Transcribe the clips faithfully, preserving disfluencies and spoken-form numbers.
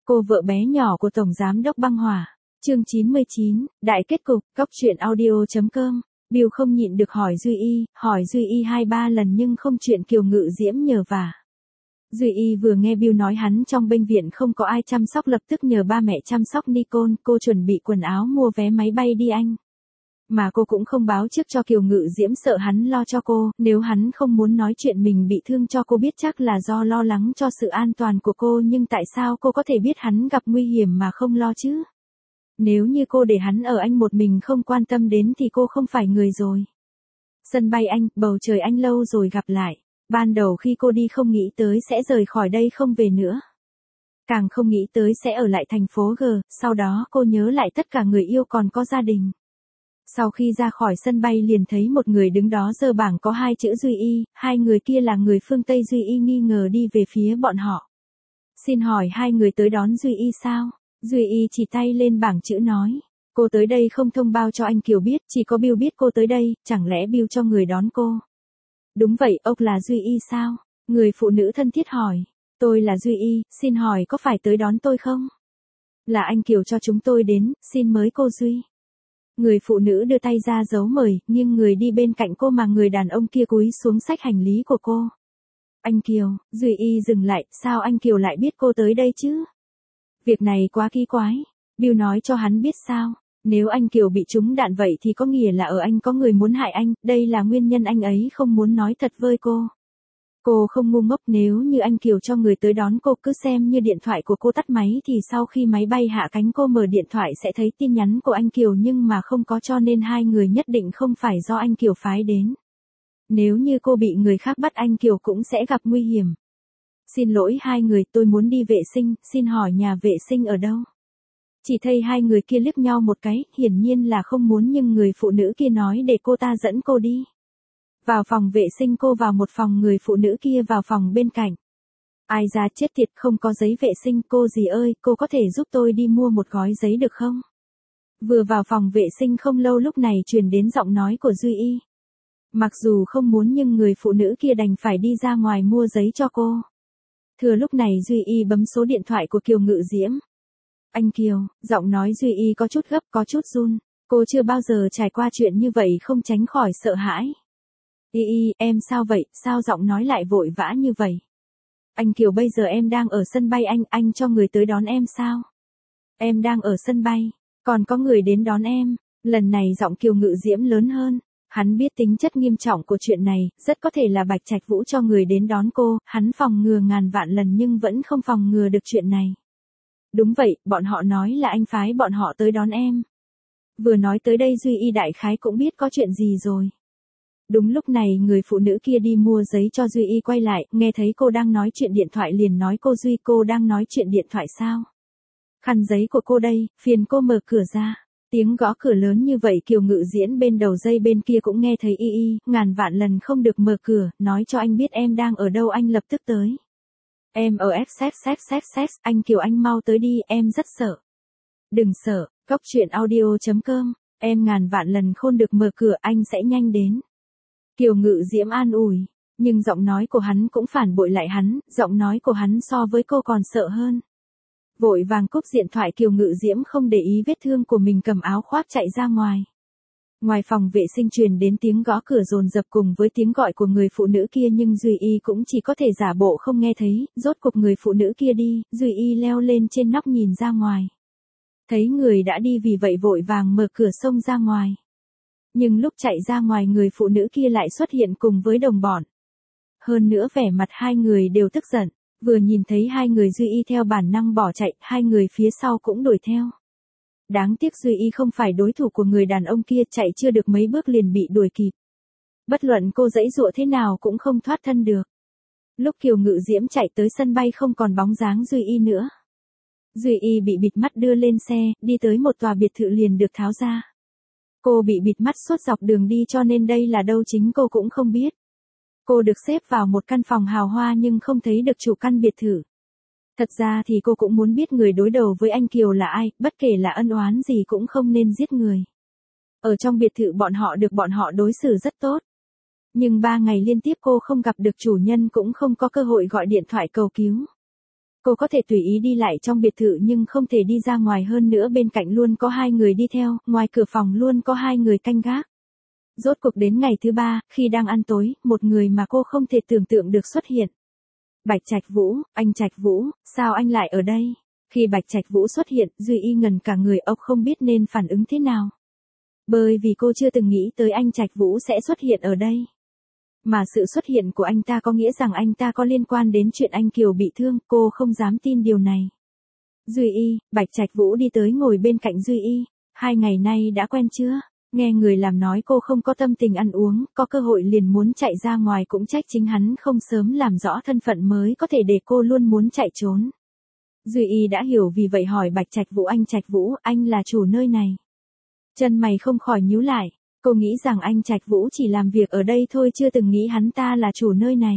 Cô vợ bé nhỏ của Tổng Giám đốc Băng Hỏa. Chương chín mươi chín, Đại kết cục, cóc truyện audio chấm com. Bill không nhịn được hỏi Duy Y, hỏi Duy Y hai ba lần nhưng không chuyện Kiều Ngự Diễm nhờ vả. Duy Y vừa nghe Bill nói hắn trong bệnh viện không có ai chăm sóc lập tức nhờ ba mẹ chăm sóc Nicole, cô chuẩn bị quần áo mua vé máy bay đi Anh. Mà cô cũng không báo trước cho Kiều Ngự Diễm sợ hắn lo cho cô, nếu hắn không muốn nói chuyện mình bị thương cho cô biết chắc là do lo lắng cho sự an toàn của cô, nhưng tại sao cô có thể biết hắn gặp nguy hiểm mà không lo chứ? Nếu như cô để hắn ở Anh một mình không quan tâm đến thì cô không phải người rồi. Sân bay Anh, bầu trời Anh lâu rồi gặp lại. Ban đầu khi cô đi không nghĩ tới sẽ rời khỏi đây không về nữa. Càng không nghĩ tới sẽ ở lại thành phố G, sau đó cô nhớ lại tất cả người yêu còn có gia đình. Sau khi ra khỏi sân bay liền thấy một người đứng đó giơ bảng có hai chữ Duy Y, hai người kia là người phương Tây. Duy Y nghi ngờ đi về phía bọn họ. Xin hỏi hai người tới đón Duy Y sao? Duy Y chỉ tay lên bảng chữ nói. Cô tới đây không thông báo cho anh Kiều biết, chỉ có Bill biết cô tới đây, chẳng lẽ Bill cho người đón cô? Đúng vậy, ông là Duy Y sao? Người phụ nữ thân thiết hỏi. Tôi là Duy Y, xin hỏi có phải tới đón tôi không? Là anh Kiều cho chúng tôi đến, xin mời cô Duy. Người phụ nữ đưa tay ra dấu mời, nhưng người đi bên cạnh cô mà người đàn ông kia cúi xuống xách hành lý của cô. Anh Kiều, Duy Y dừng lại, sao anh Kiều lại biết cô tới đây chứ? Việc này quá kỳ quái. Bill nói cho hắn biết sao. Nếu anh Kiều bị trúng đạn vậy thì có nghĩa là ở Anh có người muốn hại anh, đây là nguyên nhân anh ấy không muốn nói thật với cô. Cô không ngu ngốc, nếu như anh Kiều cho người tới đón cô cứ xem như điện thoại của cô tắt máy thì sau khi máy bay hạ cánh cô mở điện thoại sẽ thấy tin nhắn của anh Kiều nhưng mà không có, cho nên hai người nhất định không phải do anh Kiều phái đến. Nếu như cô bị người khác bắt anh Kiều cũng sẽ gặp nguy hiểm. Xin lỗi hai người, tôi muốn đi vệ sinh, xin hỏi nhà vệ sinh ở đâu? Chỉ thấy hai người kia liếc nhau một cái, hiển nhiên là không muốn nhưng người phụ nữ kia nói để cô ta dẫn cô đi. Vào phòng vệ sinh cô vào một phòng, người phụ nữ kia vào phòng bên cạnh. Ai ra chết tiệt, không có giấy vệ sinh, cô dì ơi, cô có thể giúp tôi đi mua một gói giấy được không? Vừa vào phòng vệ sinh không lâu lúc này truyền đến giọng nói của Duy Y. Mặc dù không muốn nhưng người phụ nữ kia đành phải đi ra ngoài mua giấy cho cô. Thừa lúc này Duy Y bấm số điện thoại của Kiều Ngự Diễm. Anh Kiều, giọng nói Duy Y có chút gấp, có chút run. Cô chưa bao giờ trải qua chuyện như vậy không tránh khỏi sợ hãi. Y Y, em sao vậy, sao giọng nói lại vội vã như vậy? Anh Kiều, bây giờ em đang ở sân bay Anh, anh cho người tới đón em sao? Em đang ở sân bay, còn có người đến đón em. Lần này giọng Kiều Ngự Diễm lớn hơn. Hắn biết tính chất nghiêm trọng của chuyện này, rất có thể là Bạch Trạch Vũ cho người đến đón cô, hắn phòng ngừa ngàn vạn lần nhưng vẫn không phòng ngừa được chuyện này. Đúng vậy, bọn họ nói là anh phái bọn họ tới đón em. Vừa nói tới đây Duy Y đại khái cũng biết có chuyện gì rồi. Đúng lúc này người phụ nữ kia đi mua giấy cho Duy Y quay lại, nghe thấy cô đang nói chuyện điện thoại liền nói cô Duy, cô đang nói chuyện điện thoại sao? Khăn giấy của cô đây, phiền cô mở cửa ra. Tiếng gõ cửa lớn như vậy Kiều Ngự Diễm bên đầu dây bên kia cũng nghe thấy y y, ngàn vạn lần không được mở cửa, nói cho anh biết em đang ở đâu, anh lập tức tới. Em ở xxxxx, anh Kiều anh mau tới đi, em rất sợ. Đừng sợ, cóc truyện audio chấm com, em ngàn vạn lần khôn được mở cửa, anh sẽ nhanh đến. Kiều Ngự Diễm an ủi, nhưng giọng nói của hắn cũng phản bội lại hắn, giọng nói của hắn so với cô còn sợ hơn. Vội vàng cúp điện thoại Kiều Ngự Diễm không để ý vết thương của mình cầm áo khoác chạy ra ngoài. Ngoài phòng vệ sinh truyền đến tiếng gõ cửa dồn dập cùng với tiếng gọi của người phụ nữ kia nhưng Duy Y cũng chỉ có thể giả bộ không nghe thấy, rốt cuộc người phụ nữ kia đi, Duy Y leo lên trên nóc nhìn ra ngoài. Thấy người đã đi vì vậy vội vàng mở cửa xông ra ngoài. Nhưng lúc chạy ra ngoài người phụ nữ kia lại xuất hiện cùng với đồng bọn. Hơn nữa vẻ mặt hai người đều tức giận. Vừa nhìn thấy hai người Duy Y theo bản năng bỏ chạy, hai người phía sau cũng đuổi theo. Đáng tiếc Duy Y không phải đối thủ của người đàn ông kia, chạy chưa được mấy bước liền bị đuổi kịp. Bất luận cô giãy giụa thế nào cũng không thoát thân được. Lúc Kiều Ngự Diễm chạy tới sân bay không còn bóng dáng Duy Y nữa. Duy Y bị bịt mắt đưa lên xe, đi tới một tòa biệt thự liền được tháo ra. Cô bị bịt mắt suốt dọc đường đi cho nên đây là đâu chính cô cũng không biết. Cô được xếp vào một căn phòng hào hoa nhưng không thấy được chủ căn biệt thự. Thật ra thì cô cũng muốn biết người đối đầu với anh Kiều là ai, bất kể là ân oán gì cũng không nên giết người. Ở trong biệt thự bọn họ được bọn họ đối xử rất tốt. Nhưng ba ngày liên tiếp cô không gặp được chủ nhân cũng không có cơ hội gọi điện thoại cầu cứu. Cô có thể tùy ý đi lại trong biệt thự nhưng không thể đi ra ngoài, hơn nữa bên cạnh luôn có hai người đi theo, ngoài cửa phòng luôn có hai người canh gác. Rốt cuộc đến ngày thứ ba, khi đang ăn tối, một người mà cô không thể tưởng tượng được xuất hiện. Bạch Trạch Vũ, anh Trạch Vũ, sao anh lại ở đây? Khi Bạch Trạch Vũ xuất hiện, Duy Y ngần cả người, ông không biết nên phản ứng thế nào. Bởi vì cô chưa từng nghĩ tới anh Trạch Vũ sẽ xuất hiện ở đây. Mà sự xuất hiện của anh ta có nghĩa rằng anh ta có liên quan đến chuyện anh Kiều bị thương, cô không dám tin điều này. Duy Y, Bạch Trạch Vũ đi tới ngồi bên cạnh Duy Y, hai ngày nay đã quen chưa? Nghe người làm nói cô không có tâm tình ăn uống, có cơ hội liền muốn chạy ra ngoài, cũng trách chính hắn không sớm làm rõ thân phận mới có thể để cô luôn muốn chạy trốn. Duy Y đã hiểu, vì vậy hỏi Bạch Trạch Vũ, anh Trạch Vũ, anh là chủ nơi này. Chân mày không khỏi nhíu lại, cô nghĩ rằng anh Trạch Vũ chỉ làm việc ở đây thôi, chưa từng nghĩ hắn ta là chủ nơi này.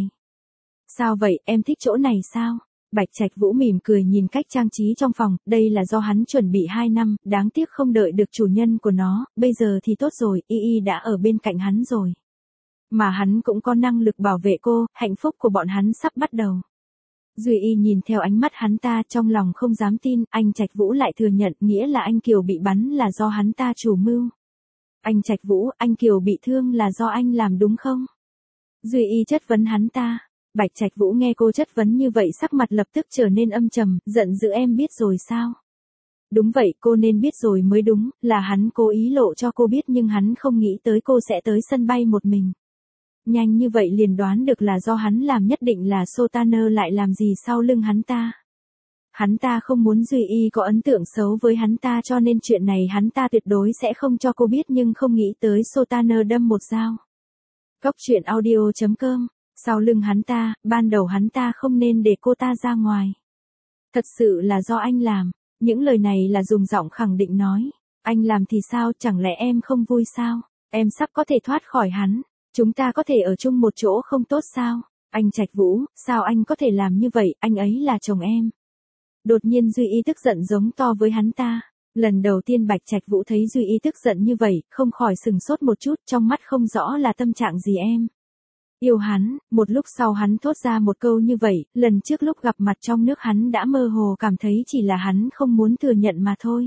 Sao vậy, em thích chỗ này sao? Bạch Trạch Vũ mỉm cười nhìn cách trang trí trong phòng, đây là do hắn chuẩn bị hai năm, đáng tiếc không đợi được chủ nhân của nó, bây giờ thì tốt rồi, Y Y đã ở bên cạnh hắn rồi. Mà hắn cũng có năng lực bảo vệ cô, hạnh phúc của bọn hắn sắp bắt đầu. Duy Y nhìn theo ánh mắt hắn ta, trong lòng không dám tin, anh Trạch Vũ lại thừa nhận, nghĩa là anh Kiều bị bắn là do hắn ta chủ mưu. Anh Trạch Vũ, anh Kiều bị thương là do anh làm đúng không? Duy Y chất vấn hắn ta. Bạch Trạch Vũ nghe cô chất vấn như vậy, sắc mặt lập tức trở nên âm trầm, giận dữ, em biết rồi sao? Đúng vậy, cô nên biết rồi mới đúng, là hắn cố ý lộ cho cô biết, nhưng hắn không nghĩ tới cô sẽ tới sân bay một mình. Nhanh như vậy liền đoán được là do hắn làm, nhất định là Sotaner lại làm gì sau lưng hắn ta. Hắn ta không muốn Duy Y có ấn tượng xấu với hắn ta, cho nên chuyện này hắn ta tuyệt đối sẽ không cho cô biết, nhưng không nghĩ tới Sotaner đâm một dao. Cốc truyện audio chấm com. Sau lưng hắn ta, ban đầu hắn ta không nên để cô ta ra ngoài. Thật sự là do anh làm. Những lời này là dùng giọng khẳng định nói. Anh làm thì sao, chẳng lẽ em không vui sao? Em sắp có thể thoát khỏi hắn. Chúng ta có thể ở chung một chỗ không tốt sao? Anh Trạch Vũ, sao anh có thể làm như vậy, anh ấy là chồng em. Đột nhiên Duy Y tức giận giống to với hắn ta. Lần đầu tiên Bạch Trạch Vũ thấy Duy Y tức giận như vậy, không khỏi sừng sốt một chút, trong mắt không rõ là tâm trạng gì em. Yêu hắn, một lúc sau hắn thốt ra một câu như vậy, lần trước lúc gặp mặt trong nước hắn đã mơ hồ cảm thấy chỉ là hắn không muốn thừa nhận mà thôi.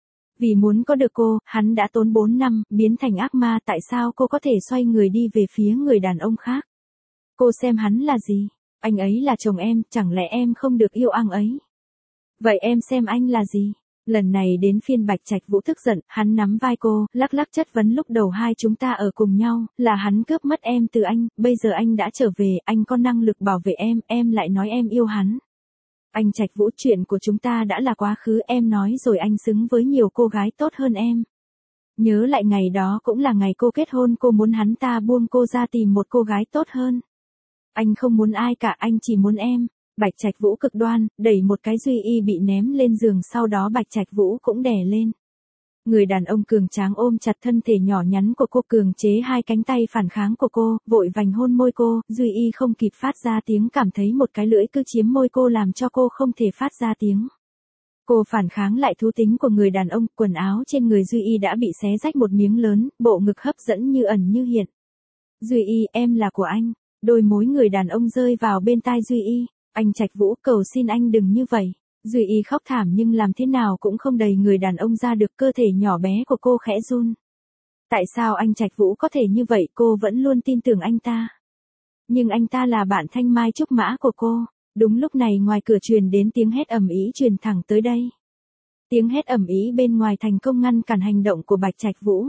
Vì muốn có được cô, hắn đã tốn bốn năm, biến thành ác ma, tại sao cô có thể xoay người đi về phía người đàn ông khác? Cô xem hắn là gì? Anh ấy là chồng em, chẳng lẽ em không được yêu anh ấy? Vậy em xem anh là gì? Lần này đến phiên Bạch Trạch Vũ tức giận, hắn nắm vai cô, lắc lắc chất vấn, lúc đầu hai chúng ta ở cùng nhau, là hắn cướp mất em từ anh, bây giờ anh đã trở về, anh có năng lực bảo vệ em, em lại nói em yêu hắn. Anh Trạch Vũ, chuyện của chúng ta đã là quá khứ, em nói rồi, anh xứng với nhiều cô gái tốt hơn em. Nhớ lại ngày đó cũng là ngày cô kết hôn, cô muốn hắn ta buông cô ra tìm một cô gái tốt hơn. Anh không muốn ai cả, anh chỉ muốn em. Bạch Trạch Vũ cực đoan, đẩy một cái Duy Y bị ném lên giường, sau đó Bạch Trạch Vũ cũng đè lên. Người đàn ông cường tráng ôm chặt thân thể nhỏ nhắn của cô, cường chế hai cánh tay phản kháng của cô, vội vành hôn môi cô, Duy Y không kịp phát ra tiếng, cảm thấy một cái lưỡi cứ chiếm môi cô làm cho cô không thể phát ra tiếng. Cô phản kháng lại thú tính của người đàn ông, quần áo trên người Duy Y đã bị xé rách một miếng lớn, bộ ngực hấp dẫn như ẩn như hiện. Duy Y, em là của anh. Đôi môi người đàn ông rơi vào bên tai Duy Y. Anh Trạch Vũ, cầu xin anh đừng như vậy. Duy Y khóc thảm nhưng làm thế nào cũng không đẩy người đàn ông ra được, cơ thể nhỏ bé của cô khẽ run. Tại sao anh Trạch Vũ có thể như vậy, cô vẫn luôn tin tưởng anh ta. Nhưng anh ta là bạn thanh mai trúc mã của cô. Đúng lúc này ngoài cửa truyền đến tiếng hét ầm ĩ, truyền thẳng tới đây. Tiếng hét ầm ĩ bên ngoài thành công ngăn cản hành động của Bạch Trạch Vũ.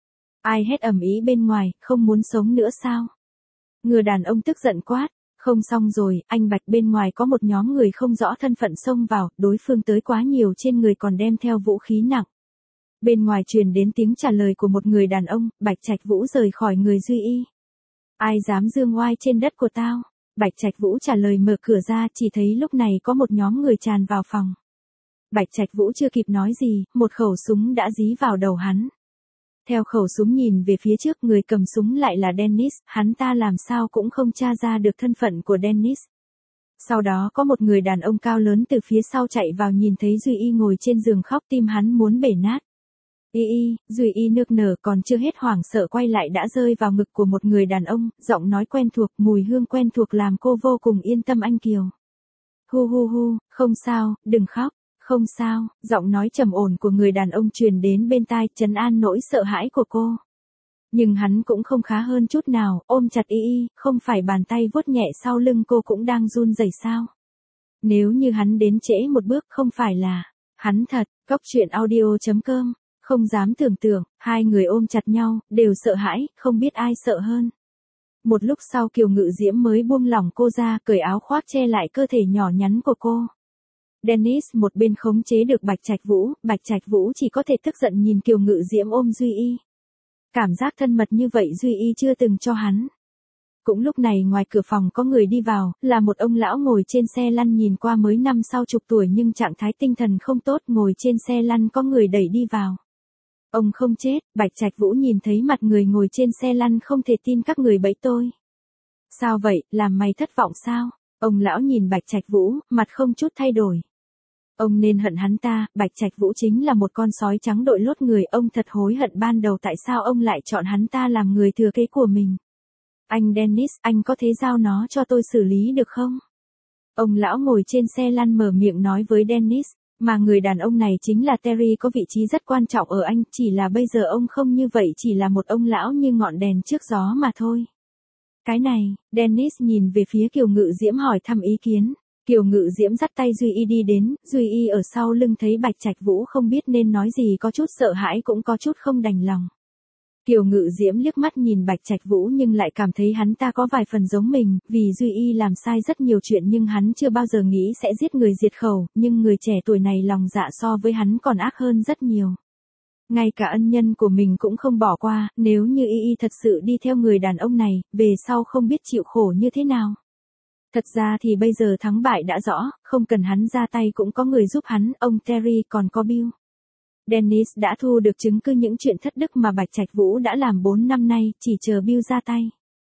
Ai hét ầm ĩ bên ngoài, không muốn sống nữa sao? Người đàn ông tức giận quát. Không xong rồi, anh Bạch, bên ngoài có một nhóm người không rõ thân phận xông vào, đối phương tới quá nhiều, trên người còn đem theo vũ khí nặng. Bên ngoài truyền đến tiếng trả lời của một người đàn ông, Bạch Trạch Vũ rời khỏi người Duy Y. Ai dám dương oai trên đất của tao? Bạch Trạch Vũ trả lời, mở cửa ra, chỉ thấy lúc này có một nhóm người tràn vào phòng. Bạch Trạch Vũ chưa kịp nói gì, một khẩu súng đã dí vào đầu hắn. Theo khẩu súng nhìn về phía trước, người cầm súng lại là Dennis, hắn ta làm sao cũng không tra ra được thân phận của Dennis. Sau đó có một người đàn ông cao lớn từ phía sau chạy vào, nhìn thấy Duy Y ngồi trên giường khóc, tim hắn muốn bể nát. Y Y, Duy Y nức nở, còn chưa hết hoảng sợ quay lại đã rơi vào ngực của một người đàn ông, giọng nói quen thuộc, mùi hương quen thuộc làm cô vô cùng yên tâm, anh Kiều. Hu hu hu, không sao, đừng khóc, không sao, giọng nói trầm ổn của người đàn ông truyền đến bên tai, trấn an nỗi sợ hãi của cô. Nhưng hắn cũng không khá hơn chút nào, ôm chặt y y, không phải bàn tay vuốt nhẹ sau lưng cô cũng đang run rẩy sao? Nếu như hắn đến trễ một bước không phải là, hắn thật, Cóc truyện audio chấm com, không dám tưởng tượng, hai người ôm chặt nhau, đều sợ hãi, không biết ai sợ hơn. Một lúc sau Kiều Ngự Diễm mới buông lỏng cô ra, cởi áo khoác che lại cơ thể nhỏ nhắn của cô. Dennis một bên khống chế được Bạch Trạch Vũ, Bạch Trạch Vũ chỉ có thể tức giận nhìn Kiều Ngự Diễm ôm Duy Y. Cảm giác thân mật như vậy Duy Y chưa từng cho hắn. Cũng lúc này ngoài cửa phòng có người đi vào, là một ông lão ngồi trên xe lăn nhìn qua mới năm sau chục tuổi nhưng trạng thái tinh thần không tốt, ngồi trên xe lăn có người đẩy đi vào. Ông không chết, Bạch Trạch Vũ nhìn thấy mặt người ngồi trên xe lăn không thể tin các người bẫy tôi. Sao vậy, làm mày thất vọng sao? Ông lão nhìn Bạch Trạch Vũ, mặt không chút thay đổi. Ông nên hận hắn ta, Bạch Trạch Vũ chính là một con sói trắng đội lốt người, ông thật hối hận ban đầu tại sao ông lại chọn hắn ta làm người thừa kế của mình. Anh Dennis, anh có thế giao nó cho tôi xử lý được không? Ông lão ngồi trên xe lăn mở miệng nói với Dennis, mà người đàn ông này chính là Terry có vị trí rất quan trọng ở anh, chỉ là bây giờ ông không như vậy, chỉ là một ông lão như ngọn đèn trước gió mà thôi. Cái này, Dennis nhìn về phía Kiều Ngự Diễm hỏi thăm ý kiến. Kiều Ngự Diễm dắt tay Duy Y đi đến, Duy Y ở sau lưng thấy Bạch Trạch Vũ không biết nên nói gì, có chút sợ hãi cũng có chút không đành lòng. Kiều Ngự Diễm liếc mắt nhìn Bạch Trạch Vũ nhưng lại cảm thấy hắn ta có vài phần giống mình, vì Duy Y làm sai rất nhiều chuyện nhưng hắn chưa bao giờ nghĩ sẽ giết người diệt khẩu, nhưng người trẻ tuổi này lòng dạ so với hắn còn ác hơn rất nhiều. Ngay cả ân nhân của mình cũng không bỏ qua, nếu như Y Y thật sự đi theo người đàn ông này, về sau không biết chịu khổ như thế nào. Thật ra thì bây giờ thắng bại đã rõ, không cần hắn ra tay cũng có người giúp hắn, ông Terry còn có Bill. Dennis đã thu được chứng cứ những chuyện thất đức mà Bạch Trạch Vũ đã làm bốn năm nay, chỉ chờ Bill ra tay.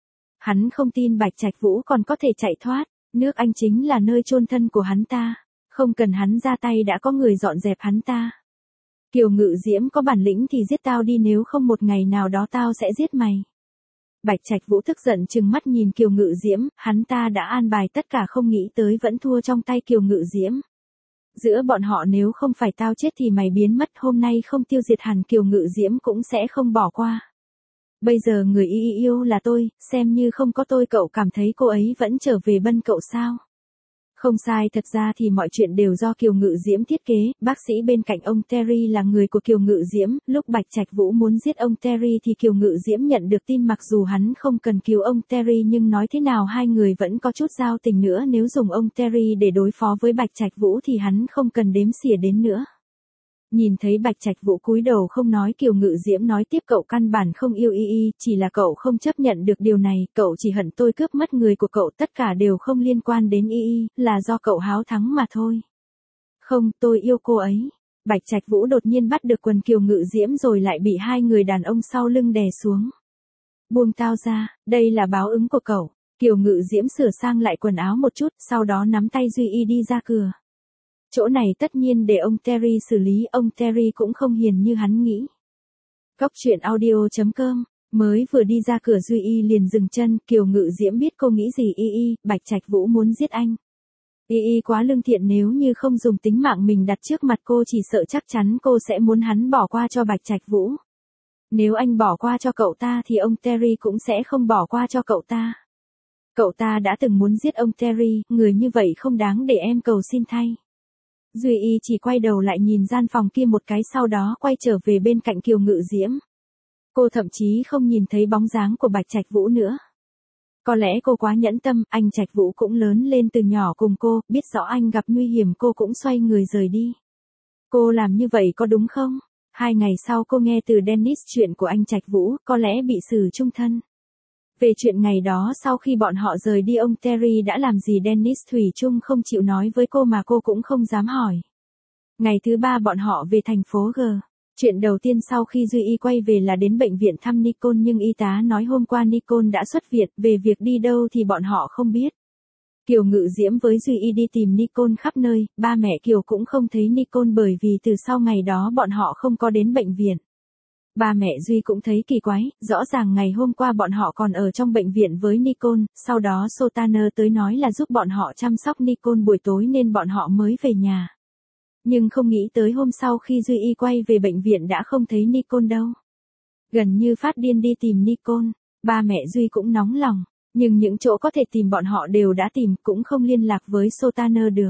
Hắn không tin Bạch Trạch Vũ còn có thể chạy thoát, nước Anh chính là nơi chôn thân của hắn ta, không cần hắn ra tay đã có người dọn dẹp hắn ta. Kiều Ngự Diễm có bản lĩnh thì giết tao đi, nếu không một ngày nào đó tao sẽ giết mày. Bạch Trạch Vũ tức giận trừng mắt nhìn Kiều Ngự Diễm, hắn ta đã an bài tất cả không nghĩ tới vẫn thua trong tay Kiều Ngự Diễm. Giữa bọn họ nếu không phải tao chết thì mày biến mất, hôm nay không tiêu diệt hẳn Kiều Ngự Diễm cũng sẽ không bỏ qua. Bây giờ người y yêu là tôi, xem như không có tôi cậu cảm thấy cô ấy vẫn trở về bên cậu sao? Không sai, thật ra thì mọi chuyện đều do Kiều Ngự Diễm thiết kế, bác sĩ bên cạnh ông Terry là người của Kiều Ngự Diễm, lúc Bạch Trạch Vũ muốn giết ông Terry thì Kiều Ngự Diễm nhận được tin mặc dù hắn không cần cứu ông Terry nhưng nói thế nào hai người vẫn có chút giao tình nữa, nếu dùng ông Terry để đối phó với Bạch Trạch Vũ thì hắn không cần đếm xỉa đến nữa. Nhìn thấy Bạch Trạch Vũ cúi đầu không nói, Kiều Ngự Diễm nói tiếp, cậu căn bản không yêu Y Y, chỉ là cậu không chấp nhận được điều này, cậu chỉ hận tôi cướp mất người của cậu, tất cả đều không liên quan đến Y Y, là do cậu háo thắng mà thôi. Không, tôi yêu cô ấy. Bạch Trạch Vũ đột nhiên bắt được quần Kiều Ngự Diễm rồi lại bị hai người đàn ông sau lưng đè xuống. Buông tao ra, đây là báo ứng của cậu. Kiều Ngự Diễm sửa sang lại quần áo một chút, sau đó nắm tay Duy Y đi ra cửa. Chỗ này tất nhiên để ông Terry xử lý, ông Terry cũng không hiền như hắn nghĩ. Cóc truyện audio chấm com, mới vừa đi ra cửa Duy Y liền dừng chân, Kiều Ngự Diễm biết cô nghĩ gì. Y Y, Bạch Trạch Vũ muốn giết anh. Y Y quá lương thiện, nếu như không dùng tính mạng mình đặt trước mặt cô chỉ sợ chắc chắn cô sẽ muốn hắn bỏ qua cho Bạch Trạch Vũ. Nếu anh bỏ qua cho cậu ta thì ông Terry cũng sẽ không bỏ qua cho cậu ta. Cậu ta đã từng muốn giết ông Terry, người như vậy không đáng để em cầu xin thay. Duy Y chỉ quay đầu lại nhìn gian phòng kia một cái sau đó quay trở về bên cạnh Kiều Ngự Diễm. Cô thậm chí không nhìn thấy bóng dáng của Bạch Trạch Vũ nữa. Có lẽ cô quá nhẫn tâm, anh Trạch Vũ cũng lớn lên từ nhỏ cùng cô, biết rõ anh gặp nguy hiểm cô cũng xoay người rời đi. Cô làm như vậy có đúng không? Hai ngày sau cô nghe từ Dennis chuyện của anh Trạch Vũ, có lẽ bị xử chung thân. Về chuyện ngày đó sau khi bọn họ rời đi ông Terry đã làm gì Dennis thủy chung không chịu nói với cô mà cô cũng không dám hỏi. Ngày thứ ba bọn họ về thành phố G. Chuyện đầu tiên sau khi Duy Y quay về là đến bệnh viện thăm Nicole nhưng y tá nói hôm qua Nicole đã xuất viện, về việc đi đâu thì bọn họ không biết. Kiều Ngự Diễm với Duy Y đi tìm Nicole khắp nơi, ba mẹ Kiều cũng không thấy Nicole bởi vì từ sau ngày đó bọn họ không có đến bệnh viện. Ba mẹ Duy cũng thấy kỳ quái, rõ ràng ngày hôm qua bọn họ còn ở trong bệnh viện với Nicole, sau đó Sultaner tới nói là giúp bọn họ chăm sóc Nicole buổi tối nên bọn họ mới về nhà. Nhưng không nghĩ tới hôm sau khi Duy Y quay về bệnh viện đã không thấy Nicole đâu. Gần như phát điên đi tìm Nicole, ba mẹ Duy cũng nóng lòng, nhưng những chỗ có thể tìm bọn họ đều đã tìm, cũng không liên lạc với Sultaner được.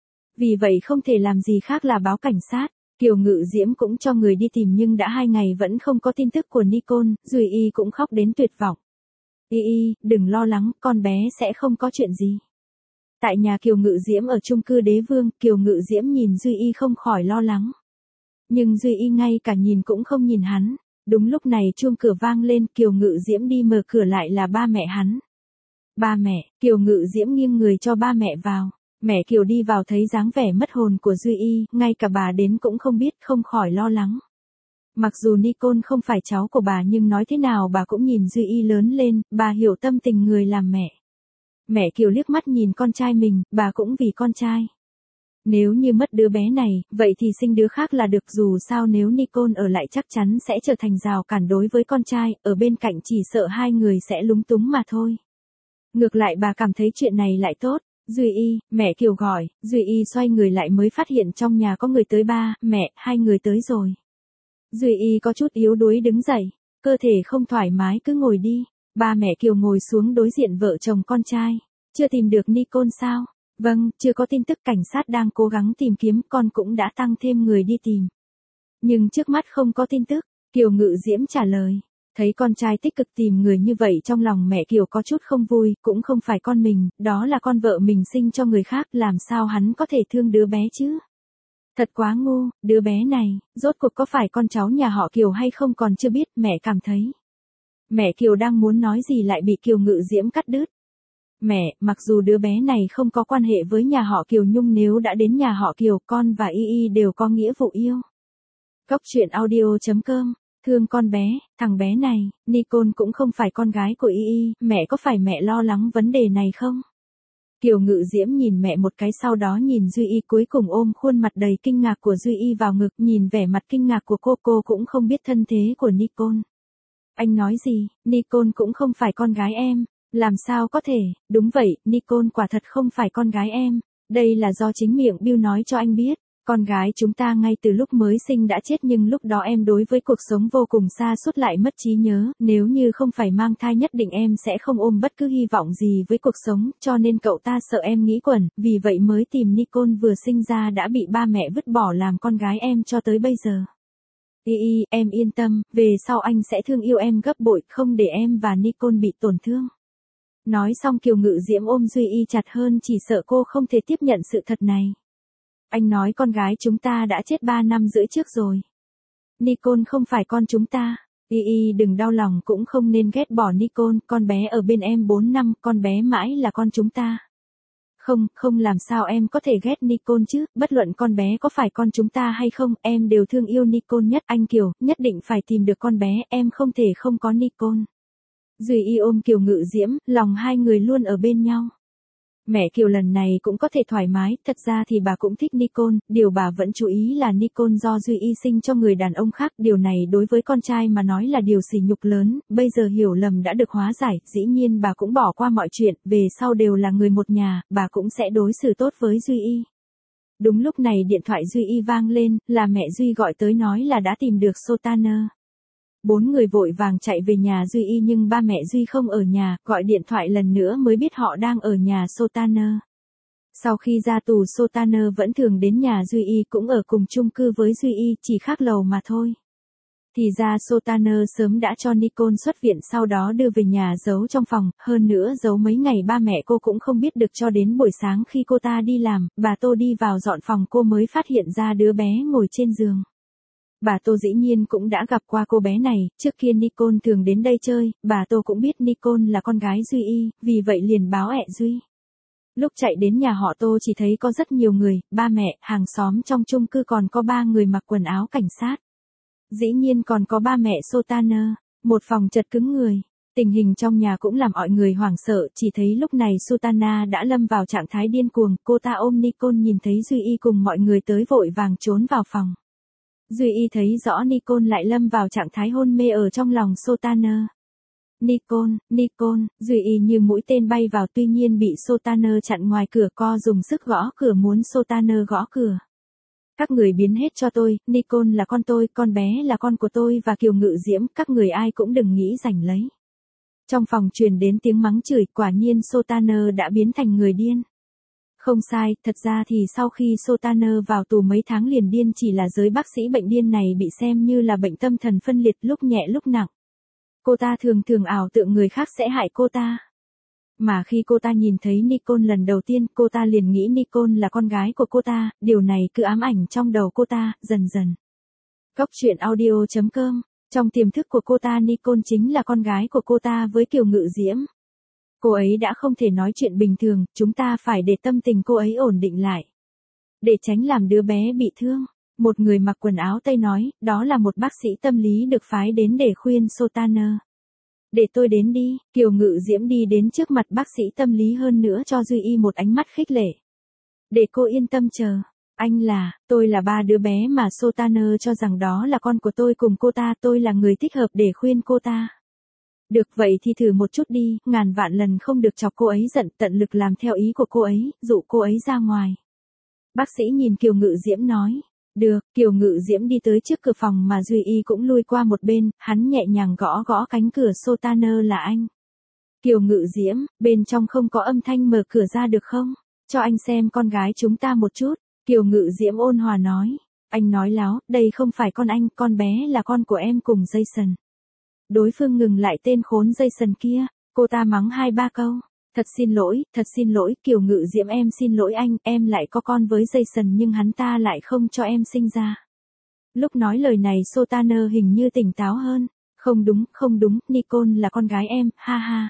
Vì vậy không thể làm gì khác là báo cảnh sát. Kiều Ngự Diễm cũng cho người đi tìm nhưng đã hai ngày vẫn không có tin tức của Nicole, Duy Y cũng khóc đến tuyệt vọng. Y Y, đừng lo lắng, con bé sẽ không có chuyện gì. Tại nhà Kiều Ngự Diễm ở chung cư Đế Vương, Kiều Ngự Diễm nhìn Duy Y không khỏi lo lắng. Nhưng Duy Y ngay cả nhìn cũng không nhìn hắn. Đúng lúc này chuông cửa vang lên, Kiều Ngự Diễm đi mở cửa lại là ba mẹ hắn. Ba mẹ, Kiều Ngự Diễm nghiêng người cho ba mẹ vào. Mẹ Kiều đi vào thấy dáng vẻ mất hồn của Duy Y, ngay cả bà đến cũng không biết, không khỏi lo lắng. Mặc dù Nicole không phải cháu của bà nhưng nói thế nào bà cũng nhìn Duy Y lớn lên, bà hiểu tâm tình người làm mẹ. Mẹ Kiều liếc mắt nhìn con trai mình, bà cũng vì con trai. Nếu như mất đứa bé này, vậy thì sinh đứa khác là được, dù sao nếu Nicole ở lại chắc chắn sẽ trở thành rào cản đối với con trai, ở bên cạnh chỉ sợ hai người sẽ lúng túng mà thôi. Ngược lại bà cảm thấy chuyện này lại tốt. Duy Y, mẹ Kiều gọi, Duy Y xoay người lại mới phát hiện trong nhà có người tới. Ba, mẹ, hai người tới rồi. Duy Y có chút yếu đuối đứng dậy, cơ thể không thoải mái cứ ngồi đi. Ba mẹ Kiều ngồi xuống đối diện vợ chồng con trai. Chưa tìm được Nicole sao? Vâng, chưa có tin tức, cảnh sát đang cố gắng tìm kiếm, con cũng đã tăng thêm người đi tìm. Nhưng trước mắt không có tin tức, Kiều Ngự Diễm trả lời. Thấy con trai tích cực tìm người như vậy trong lòng mẹ Kiều có chút không vui, cũng không phải con mình, đó là con vợ mình sinh cho người khác, làm sao hắn có thể thương đứa bé chứ? Thật quá ngu, đứa bé này, rốt cuộc có phải con cháu nhà họ Kiều hay không còn chưa biết, mẹ cảm thấy. Mẹ Kiều đang muốn nói gì lại bị Kiều Ngự Diễm cắt đứt. Mẹ, mặc dù đứa bé này không có quan hệ với nhà họ Kiều nhưng nếu đã đến nhà họ Kiều, con và Y Y đều có nghĩa vụ yêu. Cốc truyện audio chấm com. Thương con bé, thằng bé này, Nicole cũng không phải con gái của Y Y, mẹ có phải mẹ lo lắng vấn đề này không? Kiều Ngự Diễm nhìn mẹ một cái sau đó nhìn Duy Y, cuối cùng ôm khuôn mặt đầy kinh ngạc của Duy Y vào ngực, nhìn vẻ mặt kinh ngạc của cô, cô cũng không biết thân thế của Nicole. Anh nói gì, Nicole cũng không phải con gái em, làm sao có thể, đúng vậy, Nicole quả thật không phải con gái em, đây là do chính miệng Bill nói cho anh biết. Con gái chúng ta ngay từ lúc mới sinh đã chết nhưng lúc đó em đối với cuộc sống vô cùng xa sút lại mất trí nhớ, nếu như không phải mang thai nhất định em sẽ không ôm bất cứ hy vọng gì với cuộc sống, cho nên cậu ta sợ em nghĩ quẩn, vì vậy mới tìm Nicole vừa sinh ra đã bị ba mẹ vứt bỏ làm con gái em cho tới bây giờ. Y Y, em yên tâm, về sau anh sẽ thương yêu em gấp bội, không để em và Nicole bị tổn thương. Nói xong Kiều Ngự Diễm ôm Duy Y chặt hơn, chỉ sợ cô không thể tiếp nhận sự thật này. Anh nói con gái chúng ta đã chết ba năm rưỡi trước rồi. Nicole không phải con chúng ta. Y Y đừng đau lòng, cũng không nên ghét bỏ Nicole, con bé ở bên em bốn năm, con bé mãi là con chúng ta. Không, không, làm sao em có thể ghét Nicole chứ, bất luận con bé có phải con chúng ta hay không, em đều thương yêu Nicole nhất. Anh Kiều, nhất định phải tìm được con bé, em không thể không có Nicole. Duy Y ôm Kiều Ngự Diễm, lòng hai người luôn ở bên nhau. Mẹ Kiều lần này cũng có thể thoải mái, thật ra thì bà cũng thích Nicole, điều bà vẫn chú ý là Nicole do Duy Y sinh cho người đàn ông khác, điều này đối với con trai mà nói là điều sỉ nhục lớn, bây giờ hiểu lầm đã được hóa giải, dĩ nhiên bà cũng bỏ qua mọi chuyện, về sau đều là người một nhà, bà cũng sẽ đối xử tốt với Duy Y. Đúng lúc này điện thoại Duy Y vang lên, là mẹ Duy gọi tới nói là đã tìm được Sultaner. Bốn người vội vàng chạy về nhà Duy Y nhưng ba mẹ Duy không ở nhà, gọi điện thoại lần nữa mới biết họ đang ở nhà Sultaner. Sau khi ra tù Sultaner vẫn thường đến nhà Duy Y, cũng ở cùng chung cư với Duy Y, chỉ khác lầu mà thôi. Thì ra Sultaner sớm đã cho Nicole xuất viện, sau đó đưa về nhà giấu trong phòng, hơn nữa giấu mấy ngày ba mẹ cô cũng không biết được, cho đến buổi sáng khi cô ta đi làm, bà Tô đi vào dọn phòng cô mới phát hiện ra đứa bé ngồi trên giường. Bà Tô dĩ nhiên cũng đã gặp qua cô bé này, trước kia Nicole thường đến đây chơi, bà Tô cũng biết Nicole là con gái Duy Y, vì vậy liền báo ẹ Duy. Lúc chạy đến nhà họ Tô chỉ thấy có rất nhiều người, ba mẹ, hàng xóm trong chung cư, còn có ba người mặc quần áo cảnh sát. Dĩ nhiên còn có ba mẹ Sultaner, một phòng chật cứng người. Tình hình trong nhà cũng làm mọi người hoảng sợ, chỉ thấy lúc này Sultana đã lâm vào trạng thái điên cuồng, cô ta ôm Nicole, nhìn thấy Duy Y cùng mọi người tới vội vàng trốn vào phòng. Duy Y thấy rõ Nicole lại lâm vào trạng thái hôn mê ở trong lòng Sotaner. Nicole, Nicole, Duy Y như mũi tên bay vào tuy nhiên bị Sotaner chặn ngoài cửa co dùng sức gõ cửa muốn Sotaner gõ cửa. Các người biến hết cho tôi, Nicole là con tôi, con bé là con của tôi và Kiều Ngự Diễm, các người ai cũng đừng nghĩ giành lấy. Trong phòng truyền đến tiếng mắng chửi, quả nhiên Sotaner đã biến thành người điên. Không sai, thật ra thì sau khi Sotaner vào tù mấy tháng liền điên chỉ là giới bác sĩ bệnh điên này bị xem như là bệnh tâm thần phân liệt lúc nhẹ lúc nặng. Cô ta thường thường ảo tưởng người khác sẽ hại cô ta. Mà khi cô ta nhìn thấy Nicole lần đầu tiên, cô ta liền nghĩ Nicole là con gái của cô ta, điều này cứ ám ảnh trong đầu cô ta, dần dần. Cốc truyện audio chấm com, trong tiềm thức của cô ta Nicole chính là con gái của cô ta với Kiều Ngự Diễm. Cô ấy đã không thể nói chuyện bình thường, chúng ta phải để tâm tình cô ấy ổn định lại. Để tránh làm đứa bé bị thương, một người mặc quần áo Tây nói, đó là một bác sĩ tâm lý được phái đến để khuyên Sotaner. Để tôi đến đi, Kiều Ngự Diễm đi đến trước mặt bác sĩ tâm lý hơn nữa cho Duy Y một ánh mắt khích lệ. Để cô yên tâm chờ, anh là, tôi là ba đứa bé mà Sotaner cho rằng đó là con của tôi cùng cô ta, tôi là người thích hợp để khuyên cô ta. Được vậy thì thử một chút đi, ngàn vạn lần không được chọc cô ấy giận, tận lực làm theo ý của cô ấy, dụ cô ấy ra ngoài. Bác sĩ nhìn Kiều Ngự Diễm nói. Được, Kiều Ngự Diễm đi tới trước cửa phòng mà Duy Y cũng lui qua một bên, hắn nhẹ nhàng gõ gõ cánh cửa. Sotaner là anh. Kiều Ngự Diễm, bên trong không có âm thanh, mở cửa ra được không? Cho anh xem con gái chúng ta một chút. Kiều Ngự Diễm ôn hòa nói. Anh nói láo, đây không phải con anh, con bé là con của em cùng Jason. Đối phương ngừng lại tên khốn Jason kia, cô ta mắng hai ba câu. Thật xin lỗi, thật xin lỗi, Kiều Ngự Diễm em xin lỗi anh, em lại có con với Jason nhưng hắn ta lại không cho em sinh ra. Lúc nói lời này Sotaner hình như tỉnh táo hơn. Không đúng, không đúng, Nicole là con gái em, ha ha.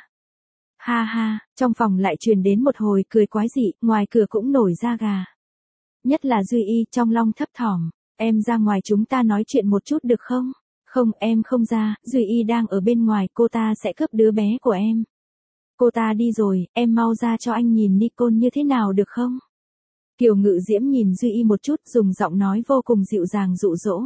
Ha ha, trong phòng lại truyền đến một hồi cười quái dị, ngoài cửa cũng nổi da gà. Nhất là Duy Y trong lòng thấp thỏm, em ra ngoài chúng ta nói chuyện một chút được không? Không, em không ra, Duy Y đang ở bên ngoài, cô ta sẽ cướp đứa bé của em. Cô ta đi rồi, em mau ra cho anh nhìn Nicole như thế nào được không? Kiều Ngự Diễm nhìn Duy Y một chút, dùng giọng nói vô cùng dịu dàng dụ dỗ.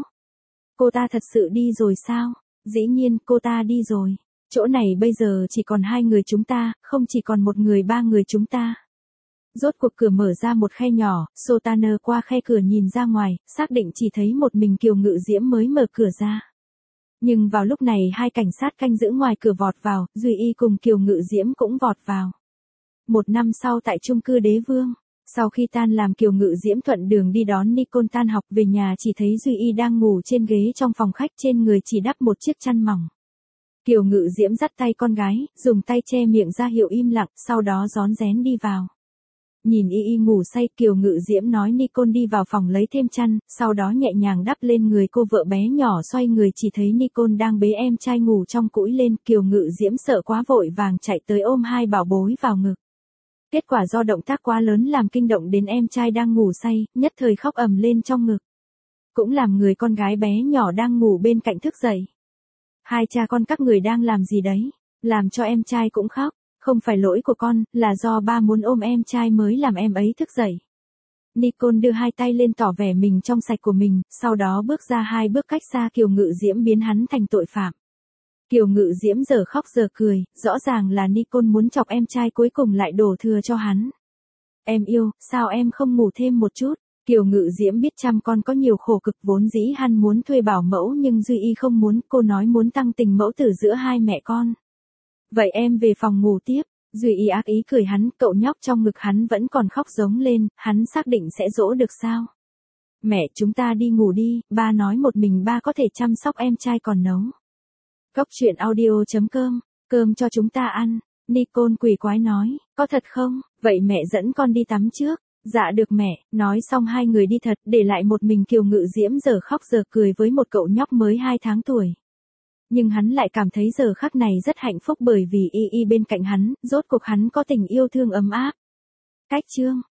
Cô ta thật sự đi rồi sao? Dĩ nhiên, cô ta đi rồi. Chỗ này bây giờ chỉ còn hai người chúng ta, không chỉ còn một người, ba người chúng ta. Rốt cuộc cửa mở ra một khe nhỏ, Sotaner qua khe cửa nhìn ra ngoài, xác định chỉ thấy một mình Kiều Ngự Diễm mới mở cửa ra. Nhưng vào lúc này hai cảnh sát canh giữ ngoài cửa vọt vào, Duy Y cùng Kiều Ngự Diễm cũng vọt vào. Một năm sau tại chung cư Đế Vương, sau khi tan làm Kiều Ngự Diễm thuận đường đi đón Nicole tan học về nhà chỉ thấy Duy Y đang ngủ trên ghế trong phòng khách, trên người chỉ đắp một chiếc chăn mỏng. Kiều Ngự Diễm dắt tay con gái, dùng tay che miệng ra hiệu im lặng, sau đó rón rén đi vào. Nhìn Y Y ngủ say, Kiều Ngự Diễm nói Nicole đi vào phòng lấy thêm chăn, sau đó nhẹ nhàng đắp lên người cô vợ bé nhỏ, xoay người chỉ thấy Nicole đang bế em trai ngủ trong cũi lên. Kiều Ngự Diễm sợ quá vội vàng chạy tới ôm hai bảo bối vào ngực. Kết quả do động tác quá lớn làm kinh động đến em trai đang ngủ say, nhất thời khóc ầm lên trong ngực. Cũng làm người con gái bé nhỏ đang ngủ bên cạnh thức dậy. Hai cha con các người đang làm gì đấy? Làm cho em trai cũng khóc. Không phải lỗi của con, là do ba muốn ôm em trai mới làm em ấy thức dậy. Nicole đưa hai tay lên tỏ vẻ mình trong sạch của mình, sau đó bước ra hai bước cách xa Kiều Ngự Diễm biến hắn thành tội phạm. Kiều Ngự Diễm giờ khóc giờ cười, rõ ràng là Nicole muốn chọc em trai cuối cùng lại đổ thừa cho hắn. Em yêu, sao em không ngủ thêm một chút? Kiều Ngự Diễm biết chăm con có nhiều khổ cực, vốn dĩ hắn muốn thuê bảo mẫu nhưng Duy Y không muốn, cô nói muốn tăng tình mẫu tử giữa hai mẹ con. Vậy em về phòng ngủ tiếp. Duy Y ác ý cười hắn, cậu nhóc trong ngực hắn vẫn còn khóc giống lên, hắn xác định sẽ dỗ được sao? Mẹ, chúng ta đi ngủ đi, ba nói một mình ba có thể chăm sóc em trai còn nấu. Cốc truyện audio chấm com, cơm cho chúng ta ăn. Nicole quỷ quái nói, có thật không? Vậy mẹ dẫn con đi tắm trước. Dạ được mẹ, nói xong hai người đi thật, để lại một mình Kiều Ngự Diễm giờ khóc giờ cười với một cậu nhóc mới hai tháng tuổi. Nhưng hắn lại cảm thấy giờ khắc này rất hạnh phúc bởi vì Y Y bên cạnh hắn, rốt cuộc hắn có tình yêu thương ấm áp. Cách chương